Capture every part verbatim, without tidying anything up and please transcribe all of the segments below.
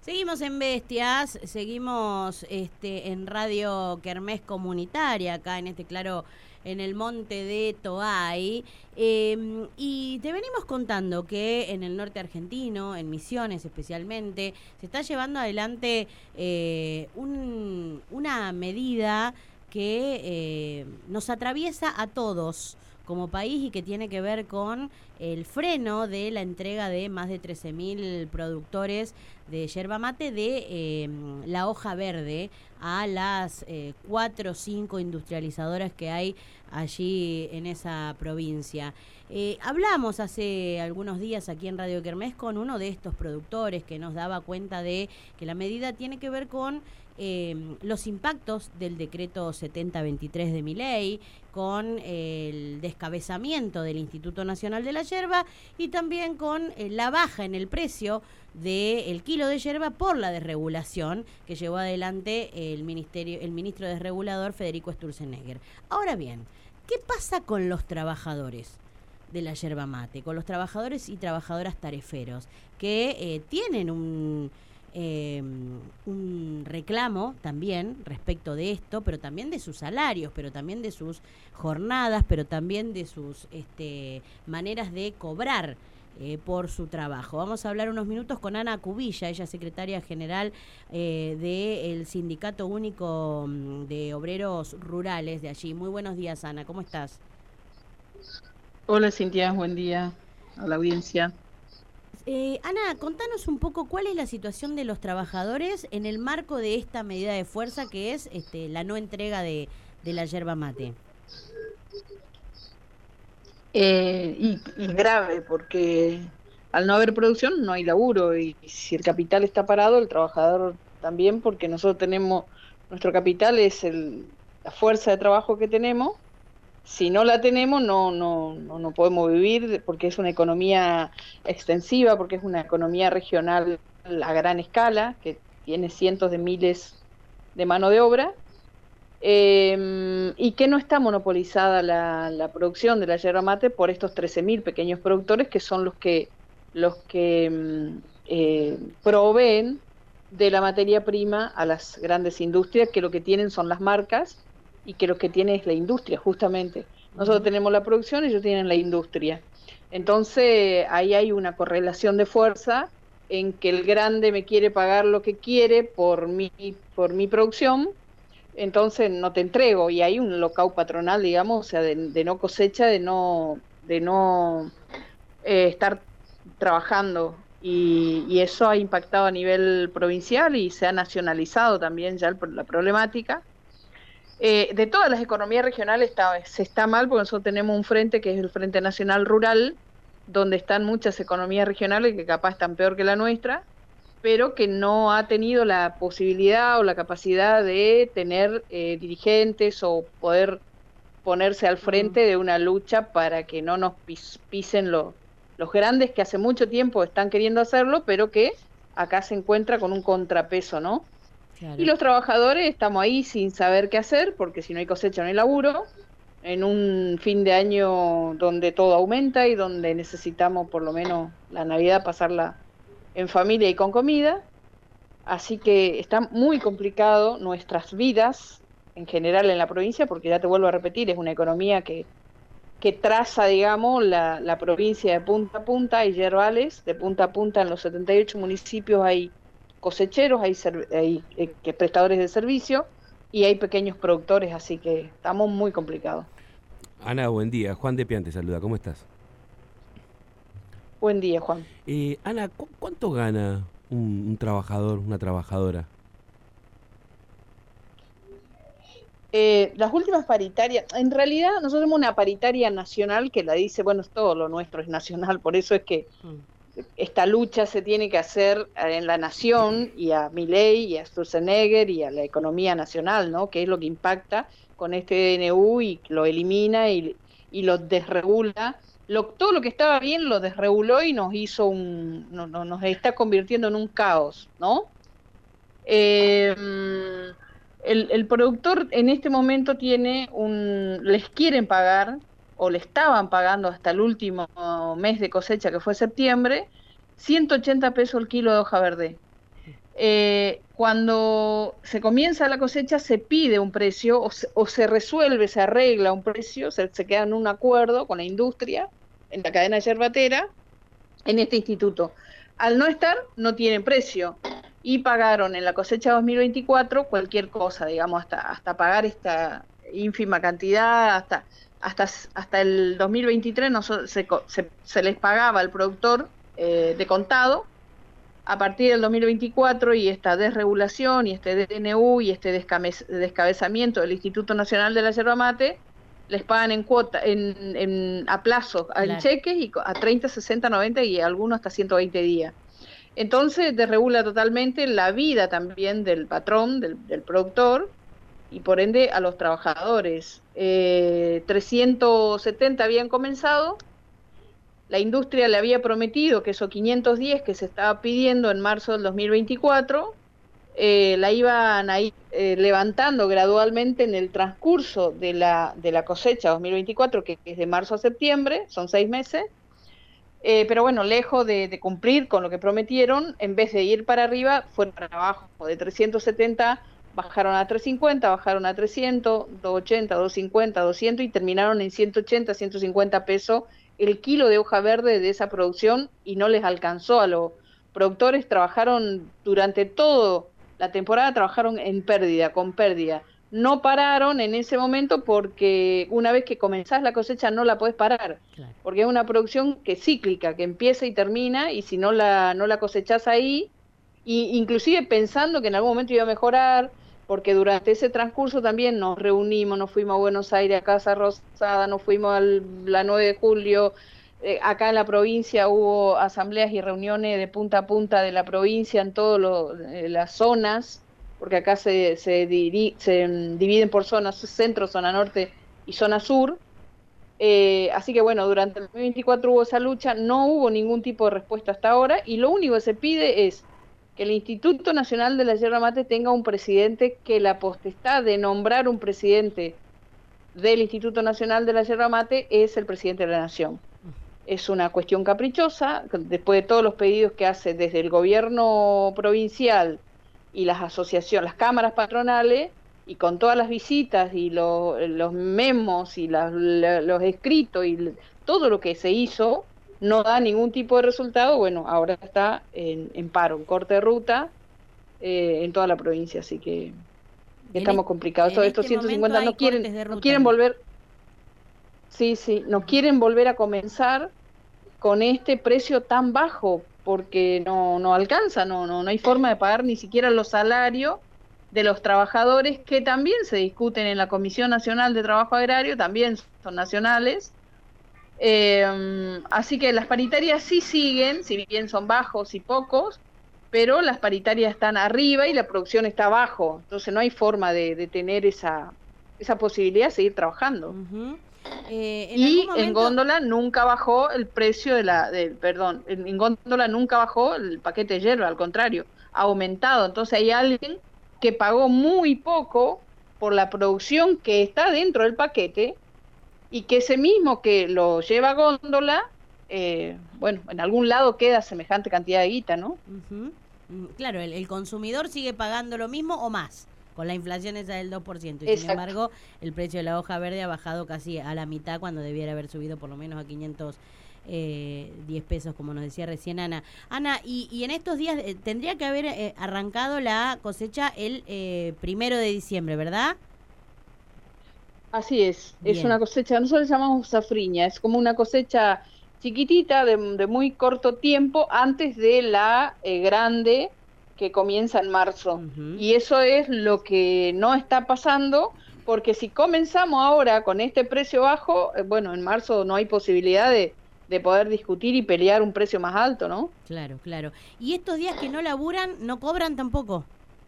Seguimos en Bestias, seguimos este, en Radio Kermés Comunitaria, acá en este claro, en el monte de Toay, eh, y te venimos contando que en el norte argentino, en Misiones especialmente, se está llevando adelante eh, un, una medida que eh, nos atraviesa a todos como país y que tiene que ver con el freno de la entrega de más de trece mil productores de yerba mate de eh, la hoja verde a las eh, cuatro o cinco industrializadoras que hay allí en esa provincia. Eh, hablamos hace algunos días aquí en Radio Kermés con uno de estos productores que nos daba cuenta de que la medida tiene que ver con eh, los impactos del decreto setenta veintitrés de Milei, con el descabezamiento del Instituto Nacional de la Yerba y también con eh, la baja en el precio del kilo de yerba por la desregulación que llevó adelante el ministerio, el ministro desregulador Federico Sturzenegger. Ahora bien, ¿qué pasa con los trabajadores de la yerba mate, con los trabajadores y trabajadoras tareferos que eh, tienen un Eh, un reclamo también respecto de esto, pero también de sus salarios, pero también de sus jornadas, pero también de sus este, maneras de cobrar eh, por su trabajo? Vamos a hablar unos minutos con Ana Cubilla, ella es secretaria general eh, del Sindicato Único de Obreros Rurales de allí. Muy buenos días, Ana, ¿cómo estás? Hola, Cintia, buen día a la audiencia. Eh, Ana, contanos un poco cuál es la situación de los trabajadores en el marco de esta medida de fuerza que es este, la no entrega de, de la yerba mate. Eh, y, y grave, porque al no haber producción no hay laburo, y, y si el capital está parado, el trabajador también, porque nosotros tenemos, nuestro capital es el, la fuerza de trabajo que tenemos. Si no la tenemos, no, no, no, no podemos vivir, porque es una economía extensiva, porque es una economía regional a gran escala, que tiene cientos de miles de mano de obra, eh, y que no está monopolizada la, la producción de la yerba mate por estos trece mil pequeños productores, que son los que, los que eh, proveen de la materia prima a las grandes industrias, que lo que tienen son las marcas, y que lo que tiene es la industria, justamente. Nosotros uh-huh. tenemos la producción y ellos tienen la industria. Entonces, ahí hay una correlación de fuerza en que el grande me quiere pagar lo que quiere por mi, por mi producción, entonces no te entrego, y hay un lockout patronal, digamos, o sea, de, de no cosecha, de no, de no eh, estar trabajando, y, y eso ha impactado a nivel provincial y se ha nacionalizado también ya el, la problemática. Eh, de todas las economías regionales está, se está mal, porque nosotros tenemos un frente que es el Frente Nacional Rural, donde están muchas economías regionales que capaz están peor que la nuestra, pero que no ha tenido la posibilidad o la capacidad de tener eh, dirigentes o poder ponerse al frente de una lucha para que no nos pis, pisen lo, los grandes, que hace mucho tiempo están queriendo hacerlo, pero que acá se encuentra con un contrapeso, ¿no? Claro. Y los trabajadores estamos ahí sin saber qué hacer, porque si no hay cosecha no hay laburo, en un fin de año donde todo aumenta y donde necesitamos por lo menos la Navidad pasarla en familia y con comida. Así que está muy complicado nuestras vidas en general en la provincia, porque ya te vuelvo a repetir, es una economía que, que traza, digamos, la, la provincia de punta a punta. Hay yerbales de punta a punta en los setenta y ocho municipios, hay cosecheros, hay, hay eh, prestadores de servicio y hay pequeños productores, así que estamos muy complicados. Ana, buen día. Juan de Pian te saluda, ¿cómo estás? Buen día, Juan. Eh, Ana, ¿cu ¿cuánto gana un, un trabajador, una trabajadora? Eh, las últimas paritarias, en realidad nosotros tenemos una paritaria nacional que la dice, bueno, todo lo nuestro es nacional, por eso es que mm. esta lucha se tiene que hacer en la nación, y a Milei y a Sturzenegger y a la economía nacional, ¿no? Que es lo que impacta con este D N U y lo elimina y, y lo desregula. Lo, todo lo que estaba bien lo desreguló y nos hizo un, no, no, nos está convirtiendo en un caos, ¿no? Eh, el, el productor en este momento tiene un, les quieren pagar, o le estaban pagando hasta el último mes de cosecha, que fue septiembre, ciento ochenta pesos el kilo de hoja verde. Eh, cuando se comienza la cosecha se pide un precio o se, o se resuelve, se arregla un precio, se, se queda en un acuerdo con la industria, en la cadena yerbatera, en este instituto. Al no estar, no tienen precio y pagaron en la cosecha dos mil veinticuatro cualquier cosa, digamos, hasta, hasta pagar esta ínfima cantidad, hasta, hasta, hasta el dos mil veintitrés no, se, se, se les pagaba al productor eh, de contado. A partir del dos mil veinticuatro y esta desregulación y este D N U y este descabezamiento del Instituto Nacional de la Yerba Mate, les pagan en cuota, en, en a plazo, claro, en cheques y a treinta, sesenta, noventa y algunos hasta ciento veinte días. Entonces desregula totalmente la vida también del patrón, del, del productor y por ende a los trabajadores. Eh, trescientos setenta habían comenzado. La industria le había prometido que esos quinientos diez que se estaba pidiendo en marzo del dos mil veinticuatro, eh, la iban a ir eh, levantando gradualmente en el transcurso de la, de la cosecha dos mil veinticuatro, que es de marzo a septiembre, son seis meses, eh, pero bueno, lejos de, de cumplir con lo que prometieron, en vez de ir para arriba, fueron para abajo. De trescientos setenta bajaron a trescientos cincuenta, bajaron a trescientos, doscientos ochenta, doscientos cincuenta, doscientos y terminaron en ciento ochenta, ciento cincuenta pesos el kilo de hoja verde de esa producción y no les alcanzó a los productores. Trabajaron durante toda la temporada, trabajaron en pérdida, con pérdida. No pararon en ese momento porque una vez que comenzás la cosecha no la podés parar, claro, porque es una producción que es cíclica, que empieza y termina, y si no la, no la cosechás ahí, y inclusive pensando que en algún momento iba a mejorar, porque durante ese transcurso también nos reunimos, nos fuimos a Buenos Aires, a Casa Rosada, nos fuimos a la nueve de julio, eh, acá en la provincia hubo asambleas y reuniones de punta a punta de la provincia en todas eh, las zonas, porque acá se, se, diri se dividen por zonas, centro, zona norte y zona sur. Eh, así que bueno, durante el dos mil veinticuatro hubo esa lucha, no hubo ningún tipo de respuesta hasta ahora, y lo único que se pide es que el Instituto Nacional de la Yerba Mate tenga un presidente, que la potestad de nombrar un presidente del Instituto Nacional de la Yerba Mate es el presidente de la Nación. Es una cuestión caprichosa, después de todos los pedidos que hace desde el gobierno provincial y las asociaciones, las cámaras patronales, y con todas las visitas y lo, los memos y la, la, los escritos y todo lo que se hizo, no da ningún tipo de resultado. Bueno, ahora está en, en paro, en corte de ruta eh, en toda la provincia, así que estamos este, complicados. Todos estos ciento cincuenta no quieren, no quieren volver, sí, sí, no quieren volver a comenzar con este precio tan bajo, porque no, no alcanza, no, no, no hay forma de pagar ni siquiera los salarios de los trabajadores, que también se discuten en la Comisión Nacional de Trabajo Agrario, también son nacionales. Eh, así que las paritarias sí siguen, si bien son bajos y pocos, pero las paritarias están arriba y la producción está abajo, entonces no hay forma de, de tener esa, esa posibilidad de seguir trabajando. Uh-huh. eh, ¿en y momento... en góndola nunca bajó el precio de la, de, perdón, en, en góndola nunca bajó el paquete de hierba, al contrario, ha aumentado. Entonces hay alguien que pagó muy poco por la producción que está dentro del paquete, y que ese mismo que lo lleva a góndola, eh, bueno, en algún lado queda semejante cantidad de guita, ¿no? Uh-huh. Claro, el, el consumidor sigue pagando lo mismo o más, con la inflación esa del dos por ciento, y Exacto. Sin embargo, el precio de la hoja verde ha bajado casi a la mitad, cuando debiera haber subido por lo menos a quinientos diez pesos, como nos decía recién Ana. Ana, y, y en estos días eh, tendría que haber eh, arrancado la cosecha el eh, primero de diciembre, ¿verdad? Así es, Bien. Es una cosecha, nosotros le llamamos safriña, es como una cosecha chiquitita de, de muy corto tiempo antes de la eh, grande que comienza en marzo. Uh-huh. Y eso es lo que no está pasando, porque si comenzamos ahora con este precio bajo, eh, bueno, en marzo no hay posibilidad de, de poder discutir y pelear un precio más alto, ¿no? Claro, claro. ¿Y estos días que no laburan, no cobran tampoco?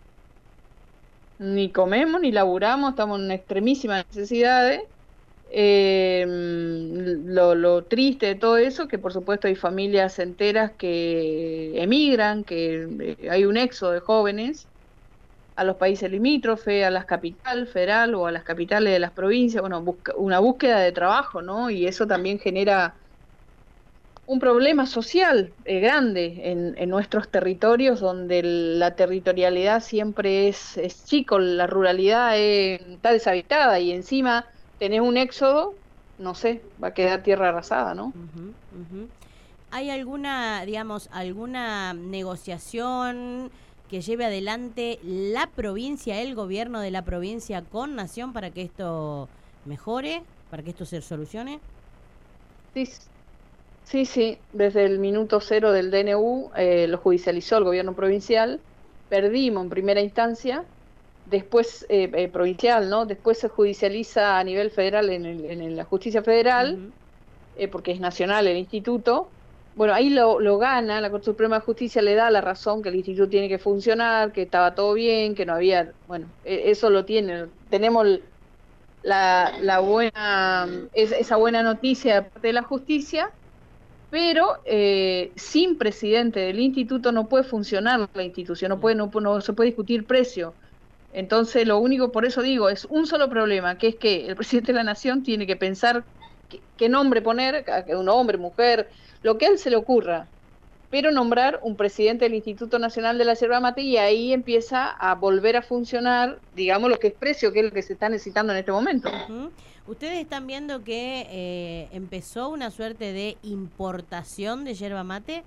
Ni comemos, ni laburamos, estamos en extremísimas necesidades. Eh, lo, lo triste de todo eso, que por supuesto hay familias enteras que emigran, que eh, hay un éxodo de jóvenes a los países limítrofes, a las capitales federal o a las capitales de las provincias, bueno, busca, una búsqueda de trabajo, ¿no? Y eso también genera un problema social eh, grande en, en nuestros territorios, donde el, la territorialidad siempre es, es chico, la ruralidad es, está deshabitada y encima tenés un éxodo, no sé, va a quedar tierra arrasada, ¿no? Uh-huh, uh-huh. ¿Hay alguna, digamos, alguna negociación que lleve adelante la provincia, el gobierno de la provincia con Nación para que esto mejore, para que esto se solucione? Sí, sí, sí. Desde el minuto cero del D N U eh, lo judicializó el gobierno provincial, perdimos en primera instancia, después eh, eh, provincial, ¿no? Después se judicializa a nivel federal en, el, en la justicia federal, uh-huh. eh, porque es nacional el instituto. Bueno, ahí lo, lo gana, la Corte Suprema de Justicia le da la razón que el instituto tiene que funcionar, que estaba todo bien, que no había, bueno, eso lo tiene, tenemos la, la buena, es, esa buena noticia de parte de la justicia, pero eh, sin presidente del instituto no puede funcionar la institución, no puede, no, no se puede discutir precio. Entonces lo único, por eso digo, es un solo problema, que es que el presidente de la Nación tiene que pensar qué, qué nombre poner, un hombre, mujer, lo que a él se le ocurra, pero nombrar un presidente del Instituto Nacional de la Yerba Mate, y ahí empieza a volver a funcionar, digamos, lo que es precio, que es lo que se está necesitando en este momento. Uh-huh. Ustedes están viendo que eh, empezó una suerte de importación de yerba mate.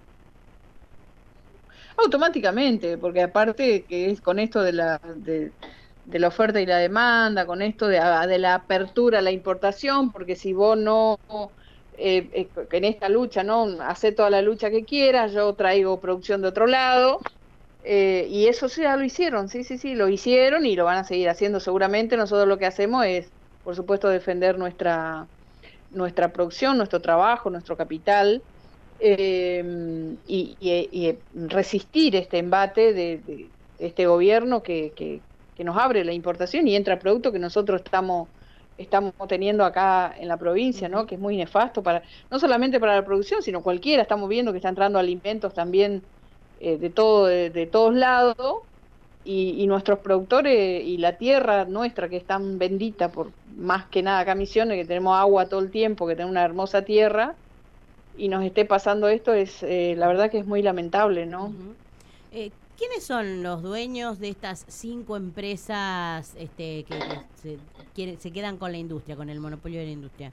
Automáticamente, porque aparte que es con esto de la de, de la oferta y la demanda, con esto de, de la apertura a la importación, porque si vos no, eh, eh, en esta lucha, no, hace toda la lucha que quieras, yo traigo producción de otro lado, eh, y eso sí, ya lo hicieron, sí, sí, sí, lo hicieron y lo van a seguir haciendo seguramente. Nosotros lo que hacemos es, por supuesto, defender nuestra, nuestra producción, nuestro trabajo, nuestro capital, Eh, y, y, y resistir este embate de, de este gobierno que, que, que nos abre la importación y entra producto que nosotros estamos estamos teniendo acá en la provincia, ¿no? Que es muy nefasto para, no solamente para la producción, sino cualquiera. Estamos viendo que está entrando alimentos también eh, de todo de, de todos lados, y, y nuestros productores y la tierra nuestra, que es tan bendita, por más que nada acá Misiones, que tenemos agua todo el tiempo, que tenemos una hermosa tierra, y nos esté pasando esto, es eh, la verdad que es muy lamentable, ¿no? Uh-huh. eh, ¿Quiénes son los dueños de estas cinco empresas este, que, que se, quiere, se quedan con la industria, con el monopolio de la industria?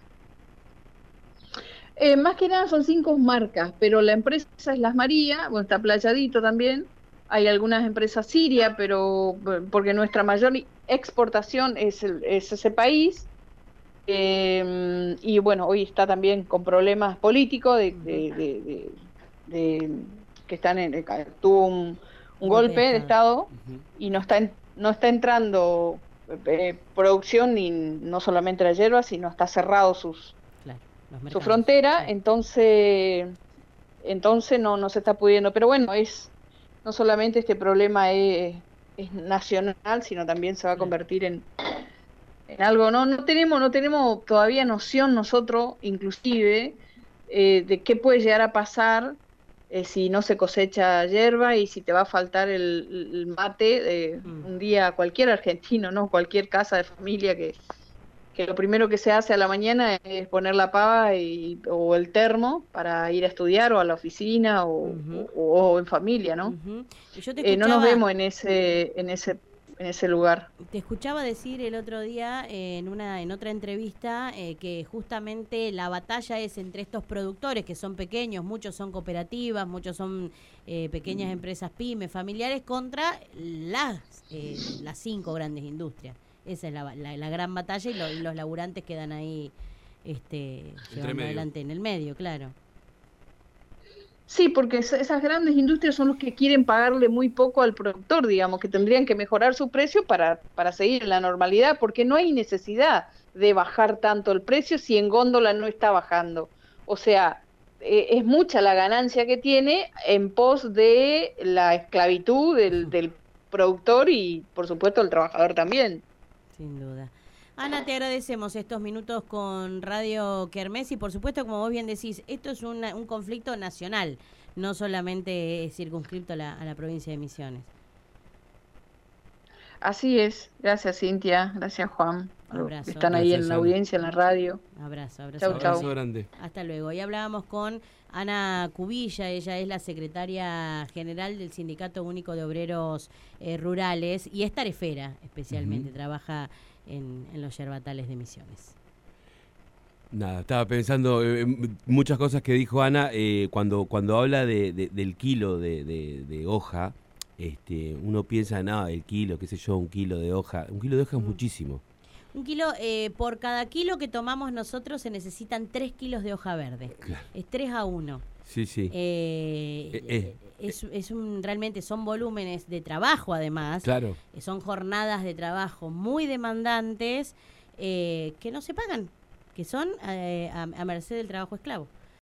Eh, más que nada son cinco marcas, pero la empresa es Las María, bueno, está Playadito también, hay algunas empresas Siria, pero porque nuestra mayor exportación es, el, es ese país. Eh, y bueno, hoy está también con problemas políticos de, de, de, de, de que están en, tuvo un, un golpe de Estado, uh-huh. y no está en, no está entrando eh, producción, ni no solamente la yerba, sino está cerrado sus claro, su frontera, sí. entonces entonces no, no se está pudiendo, pero bueno, es no solamente este problema es, es nacional, sino también se va a convertir en en algo, no no tenemos no tenemos todavía noción nosotros, inclusive, eh, de qué puede llegar a pasar eh, si no se cosecha yerba y si te va a faltar el, el mate eh, mm. un día. Cualquier argentino, no, cualquier casa de familia que, que lo primero que se hace a la mañana es poner la pava y, o el termo para ir a estudiar o a la oficina o, uh-huh. o, o en familia, ¿no? Uh-huh. Yo te escuchaba, eh, no nos vemos en ese en ese en ese lugar. Te escuchaba decir el otro día eh, en una en otra entrevista eh, que justamente la batalla es entre estos productores que son pequeños, muchos son cooperativas, muchos son eh, pequeñas mm. empresas pymes, familiares, contra las eh, las cinco grandes industrias. Esa es la, la, la gran batalla, y, lo, y los laburantes quedan ahí este, llevando adelante en el medio, claro. Sí, porque esas grandes industrias son los que quieren pagarle muy poco al productor, digamos, que tendrían que mejorar su precio para, para seguir en la normalidad, porque no hay necesidad de bajar tanto el precio si en góndola no está bajando. O sea, eh, es mucha la ganancia que tiene en pos de la esclavitud del, del productor y, por supuesto, el trabajador también. Sin duda. Ana, te agradecemos estos minutos con Radio Kermés y, por supuesto, como vos bien decís, esto es una, un conflicto nacional, no solamente circunscripto a la, a la provincia de Misiones. Así es. Gracias, Cintia. Gracias, Juan. Abrazo. Están ahí Gracias, en la Ana. audiencia, en la radio. Abrazo, abrazo. Chau, abrazo. Abrazo grande. Hasta luego. Y hablábamos con Ana Cubilla, ella es la secretaria general del Sindicato Único de Obreros eh, Rurales y es tarefera especialmente, Ujú. trabaja en, en los yerbatales de Misiones. Nada, estaba pensando eh, muchas cosas que dijo Ana eh, cuando cuando habla de, de- del kilo de, de- de hoja. Este, uno piensa, nada, el kilo, qué sé yo, un kilo de hoja. Un kilo de hoja es Mm. muchísimo. Un kilo, eh, por cada kilo que tomamos nosotros se necesitan tres kilos de hoja verde. Claro. Es tres a uno. Sí, sí. Eh, Eh, eh. Es, es un, realmente son volúmenes de trabajo además. Claro. Eh, Son jornadas de trabajo muy demandantes eh, que no se pagan, que son eh, a, a merced del trabajo esclavo.